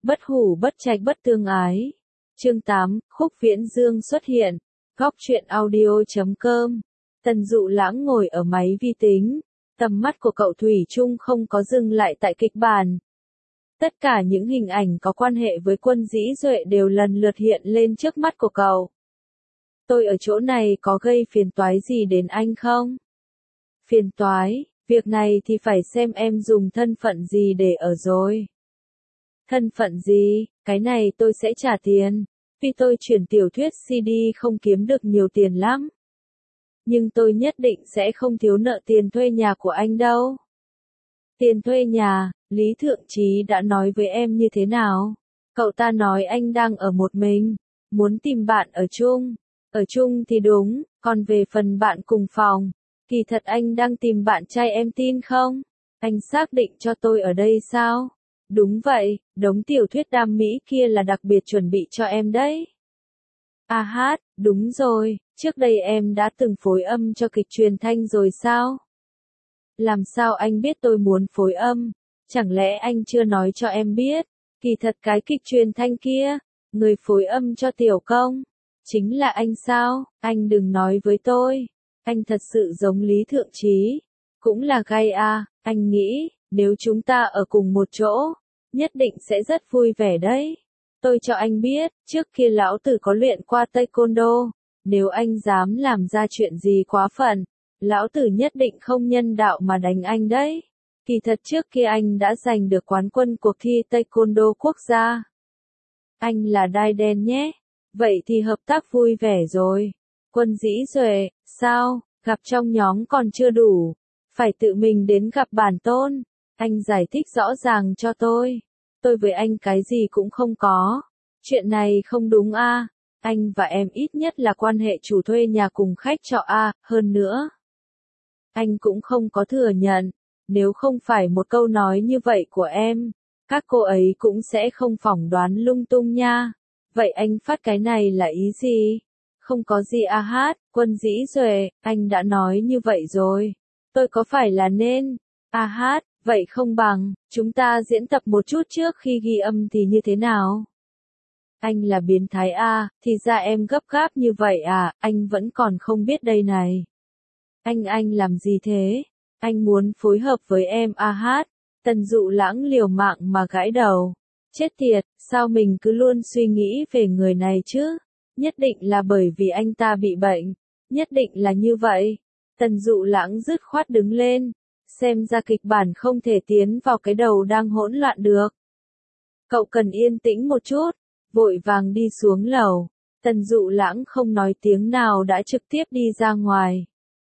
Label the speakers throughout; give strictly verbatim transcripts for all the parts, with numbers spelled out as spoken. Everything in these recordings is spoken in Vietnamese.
Speaker 1: Bất hủ bất trạch bất tương ái. Chương tám, Khúc Viễn Dương xuất hiện. Góc truyện audio chấm com. Tần Dụ Lãng ngồi ở máy vi tính. Tầm mắt của cậu thủy chung không có dừng lại tại kịch bản. Tất cả những hình ảnh có quan hệ với Quân Dĩ Duệ đều lần lượt hiện lên trước mắt của cậu. Tôi ở chỗ này có gây phiền toái gì đến anh không? Phiền toái, việc này thì phải xem em dùng thân phận gì để ở rồi. Thân phận gì, cái này tôi sẽ trả tiền, vì tôi chuyển tiểu thuyết xê đê không kiếm được nhiều tiền lắm. Nhưng tôi nhất định sẽ không thiếu nợ tiền thuê nhà của anh đâu. Tiền thuê nhà, Lý Thượng Chí đã nói với em như thế nào? Cậu ta nói anh đang ở một mình, muốn tìm bạn ở chung. Ở chung thì đúng, còn về phần bạn cùng phòng, kỳ thật anh đang tìm bạn trai em tin không? Anh xác định cho tôi ở đây sao? Đúng vậy, đống tiểu thuyết đam mỹ kia là đặc biệt chuẩn bị cho em đấy. À hát, đúng rồi, trước đây em đã từng phối âm cho kịch truyền thanh rồi sao? Làm sao anh biết tôi muốn phối âm? Chẳng lẽ anh chưa nói cho em biết? Kỳ thật cái kịch truyền thanh kia, người phối âm cho Tiểu Công, chính là anh sao? Anh đừng nói với tôi. Anh thật sự giống Lý Thượng Chí. Cũng là gay à, anh nghĩ, nếu chúng ta ở cùng một chỗ, nhất định sẽ rất vui vẻ đấy. Tôi cho anh biết, trước kia lão tử có luyện qua taekwondo, nếu anh dám làm ra chuyện gì quá phận, lão tử nhất định không nhân đạo mà đánh anh đấy. Kỳ thật trước kia anh đã giành được quán quân cuộc thi taekwondo quốc gia. Anh là đai đen nhé. Vậy thì hợp tác vui vẻ rồi. Quân Dĩ Duệ, sao, gặp trong nhóm còn chưa đủ, phải tự mình đến gặp bản tôn. Anh giải thích rõ ràng cho tôi. Tôi với anh cái gì cũng không có. Chuyện này không đúng a. À. Anh và em ít nhất là quan hệ chủ thuê nhà cùng khách trọ a, à. Hơn nữa. Anh cũng không có thừa nhận. Nếu không phải một câu nói như vậy của em, các cô ấy cũng sẽ không phỏng đoán lung tung nha. Vậy anh phát cái này là ý gì? Không có gì a hát, Quân Dĩ Duệ, anh đã nói như vậy rồi. Tôi có phải là nên? A hát, vậy không bằng, chúng ta diễn tập một chút trước khi ghi âm thì như thế nào? Anh là biến thái a, thì ra em gấp gáp như vậy à, anh vẫn còn không biết đây này. Anh anh làm gì thế? Anh muốn phối hợp với em a hát. Tần Dụ Lãng liều mạng mà gãi đầu. Chết tiệt, sao mình cứ luôn suy nghĩ về người này chứ? Nhất định là bởi vì anh ta bị bệnh. Nhất định là như vậy. Tần Dụ Lãng dứt khoát đứng lên. Xem ra kịch bản không thể tiến vào cái đầu đang hỗn loạn được. Cậu cần yên tĩnh một chút. Vội vàng đi xuống lầu. Tần Dụ Lãng không nói tiếng nào đã trực tiếp đi ra ngoài.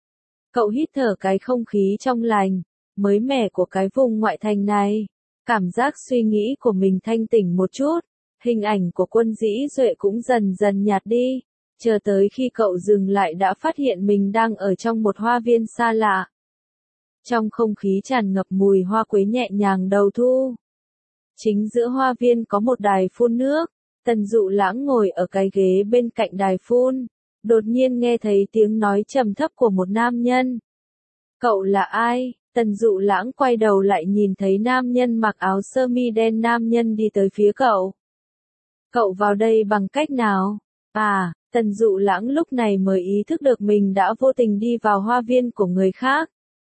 Speaker 1: Cậu hít thở cái không khí trong lành, mới mẻ của cái vùng ngoại thành này. Cảm giác suy nghĩ của mình thanh tỉnh một chút. Hình ảnh của Quân Dĩ Duệ cũng dần dần nhạt đi. Chờ tới khi cậu dừng lại đã phát hiện mình đang ở trong một hoa viên xa lạ. Trong không khí tràn ngập mùi hoa quế nhẹ nhàng đầu thu. Chính giữa hoa viên có một đài phun nước. Tần Dụ Lãng ngồi ở cái ghế bên cạnh đài phun. Đột nhiên nghe thấy tiếng nói trầm thấp của một nam nhân. Cậu là ai? Tần Dụ Lãng quay đầu lại nhìn thấy nam nhân mặc áo sơ mi đen nam nhân đi tới phía cậu. Cậu vào đây bằng cách nào? À, Tần Dụ Lãng lúc này mới ý thức được mình đã vô tình đi vào hoa viên của người khác.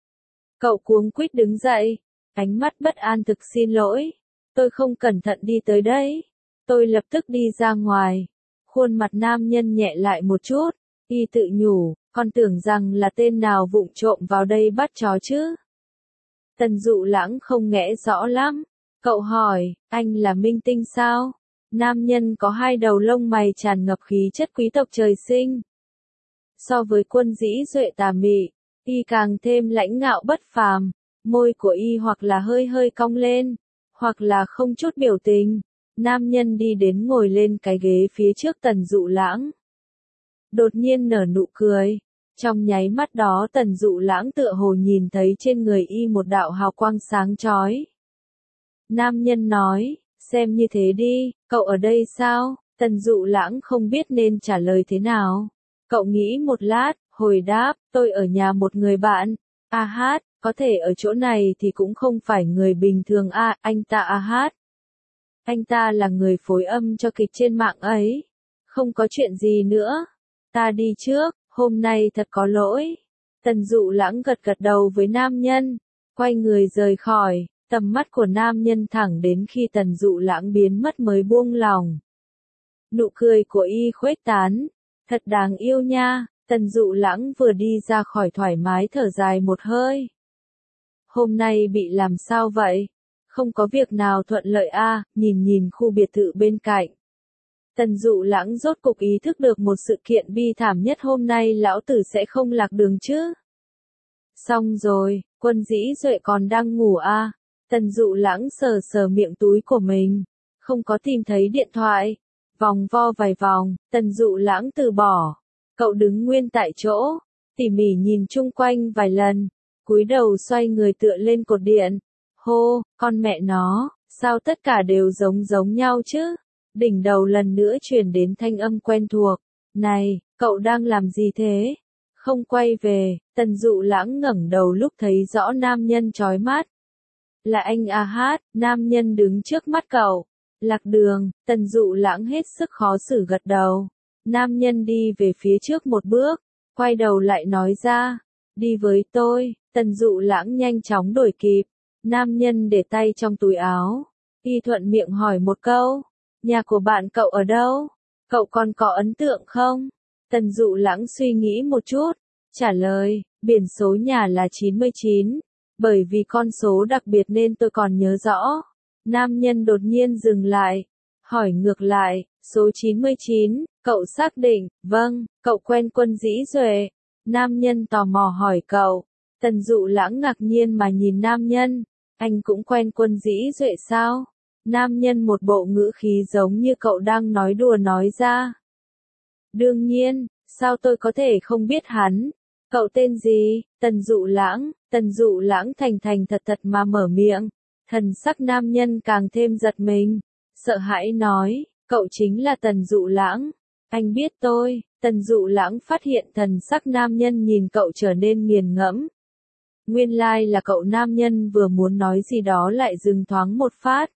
Speaker 1: Cậu cuống quýt đứng dậy, ánh mắt bất an thực xin lỗi. Tôi không cẩn thận đi tới đấy. Tôi lập tức đi ra ngoài. Khuôn mặt nam nhân nhẹ lại một chút, y tự nhủ, con tưởng rằng là tên nào vụng trộm vào đây bắt chó chứ. Tần Dụ Lãng không nghe rõ lắm. Cậu hỏi, anh là minh tinh sao? Nam nhân có hai đầu lông mày tràn ngập khí chất quý tộc trời sinh. So với Quân Dĩ Duệ tà mị, y càng thêm lãnh ngạo bất phàm. Môi của y hoặc là hơi hơi cong lên, hoặc là không chút biểu tình. Nam nhân đi đến ngồi lên cái ghế phía trước Tần Dụ Lãng. Đột nhiên nở nụ cười. Trong nháy mắt đó Tần Dụ Lãng tựa hồ nhìn thấy trên người y một đạo hào quang sáng chói. Nam nhân nói, xem như thế đi, cậu ở đây sao? Tần Dụ Lãng không biết nên trả lời thế nào. Cậu nghĩ một lát, hồi đáp, tôi ở nhà một người bạn. A hát, có thể ở chỗ này thì cũng không phải người bình thường a, anh ta a hát. Anh ta là người phối âm cho kịch trên mạng ấy. Không có chuyện gì nữa. Ta đi trước, hôm nay thật có lỗi. Tần Dụ Lãng gật gật đầu với nam nhân, quay người rời khỏi, tầm mắt của nam nhân thẳng đến khi Tần Dụ Lãng biến mất mới buông lòng. Nụ cười của y khuếch tán, thật đáng yêu nha. Tần Dụ Lãng vừa đi ra khỏi thoải mái thở dài một hơi. Hôm nay bị làm sao vậy? Không có việc nào thuận lợi a, à, nhìn nhìn khu biệt thự bên cạnh. Tần Dụ Lãng rốt cục ý thức được một sự kiện bi thảm nhất, hôm nay lão tử sẽ không lạc đường chứ. Xong rồi, Quân Dĩ Duệ còn đang ngủ à. Tần Dụ Lãng sờ sờ miệng túi của mình, không có tìm thấy điện thoại. Vòng vo vài vòng, Tần Dụ Lãng từ bỏ. Cậu đứng nguyên tại chỗ, tỉ mỉ nhìn chung quanh vài lần, cúi đầu xoay người tựa lên cột điện. Hô, con mẹ nó, sao tất cả đều giống giống nhau chứ? Đỉnh đầu lần nữa truyền đến thanh âm quen thuộc. Này, cậu đang làm gì thế? Không quay về. Tần Dụ Lãng ngẩng đầu lúc thấy rõ nam nhân chói mắt. Là anh A Hát, nam nhân đứng trước mắt cậu. Lạc đường. Tần Dụ Lãng hết sức khó xử gật đầu. Nam nhân đi về phía trước một bước, quay đầu lại nói ra, đi với tôi. Tần Dụ Lãng nhanh chóng đuổi kịp. Nam nhân để tay trong túi áo, y thuận miệng hỏi một câu, nhà của bạn cậu ở đâu? Cậu còn có ấn tượng không? Tần Dụ Lãng suy nghĩ một chút, trả lời, biển số nhà là chín mươi chín, bởi vì con số đặc biệt nên tôi còn nhớ rõ. Nam nhân đột nhiên dừng lại, hỏi ngược lại, số chín mươi chín, cậu xác định, vâng, cậu quen Quân Dĩ Duệ. Nam nhân tò mò hỏi cậu. Tần Dụ Lãng ngạc nhiên mà nhìn nam nhân, anh cũng quen Quân Dĩ Duệ sao? Nam nhân một bộ ngữ khí giống như cậu đang nói đùa nói ra. Đương nhiên, sao tôi có thể không biết hắn? Cậu tên gì? Tần Dụ Lãng. Tần Dụ Lãng thành thành thật thật mà mở miệng. Thần sắc nam nhân càng thêm giật mình, sợ hãi nói, cậu chính là Tần Dụ Lãng. Anh biết tôi. Tần Dụ Lãng phát hiện thần sắc nam nhân nhìn cậu trở nên nghiền ngẫm. Nguyên lai like là cậu. Nam nhân vừa muốn nói gì đó lại dừng thoáng một phát.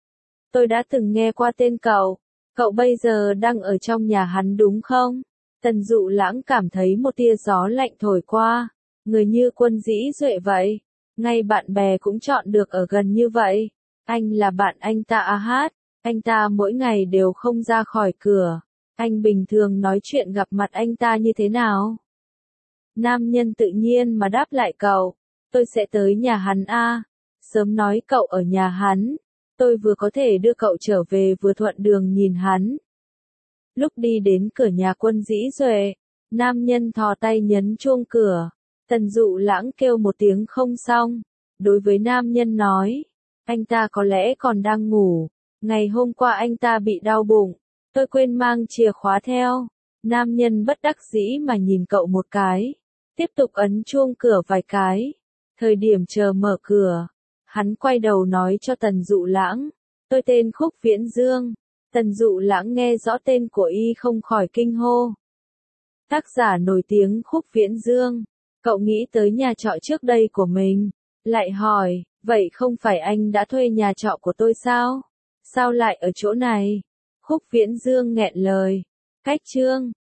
Speaker 1: Tôi đã từng nghe qua tên cậu. Cậu bây giờ đang ở trong nhà hắn đúng không? Tần Dụ Lãng cảm thấy một tia gió lạnh thổi qua. Người như Quân Dĩ Duệ vậy. Ngay bạn bè cũng chọn được ở gần như vậy. Anh là bạn anh ta A Hát. Anh ta mỗi ngày đều không ra khỏi cửa. Anh bình thường nói chuyện gặp mặt anh ta như thế nào? Nam nhân tự nhiên mà đáp lại cậu. Tôi sẽ tới nhà hắn a. Sớm nói cậu ở nhà hắn. Tôi vừa có thể đưa cậu trở về vừa thuận đường nhìn hắn. Lúc đi đến cửa nhà Quân Dĩ Duệ, nam nhân thò tay nhấn chuông cửa. Tần Dụ Lãng kêu một tiếng không xong. Đối với nam nhân nói, anh ta có lẽ còn đang ngủ. Ngày hôm qua anh ta bị đau bụng. Tôi quên mang chìa khóa theo. Nam nhân bất đắc dĩ mà nhìn cậu một cái. Tiếp tục ấn chuông cửa vài cái. Thời điểm chờ mở cửa, hắn quay đầu nói cho Tần Dụ Lãng, tôi tên Khúc Viễn Dương. Tần Dụ Lãng nghe rõ tên của y không khỏi kinh hô. Tác giả nổi tiếng Khúc Viễn Dương. Cậu nghĩ tới nhà trọ trước đây của mình, lại hỏi, vậy không phải anh đã thuê nhà trọ của tôi sao? Sao lại ở chỗ này? Khúc Viễn Dương nghẹn lời. Cách chương